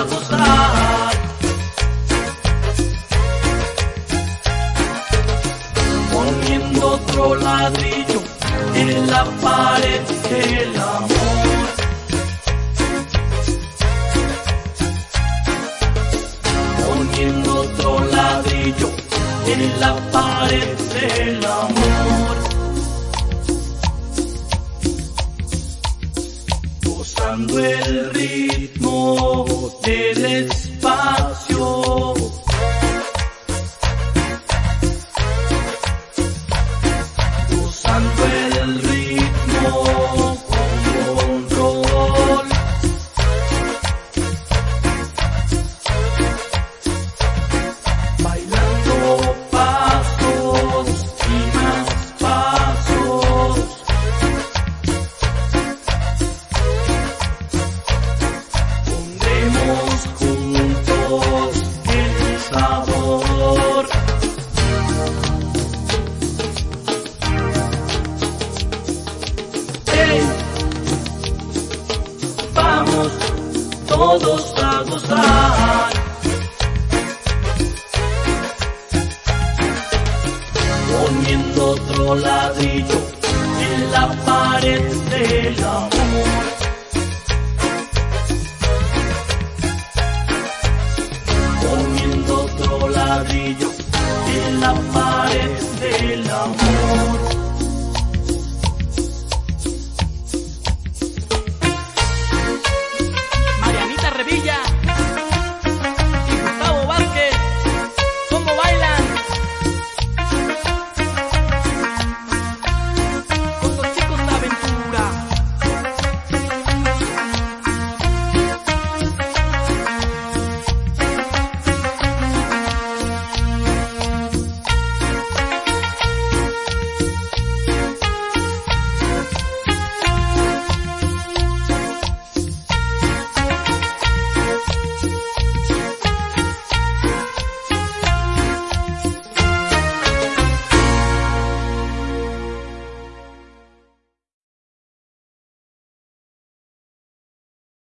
gozar. Poniendo otro ladrillo en la pared del amor. Poniendo otro ladrillo en la pared del amor. Gozando el ritmo del espacio. Gozando el ritmo con control. Bailando pasos y más pasos. Pondremos juntos el sabor. Hey, vamos todos a gozar. Poniendo otro ladrillo en la pared del amor. Poniendo otro ladrillo en la pared del amor.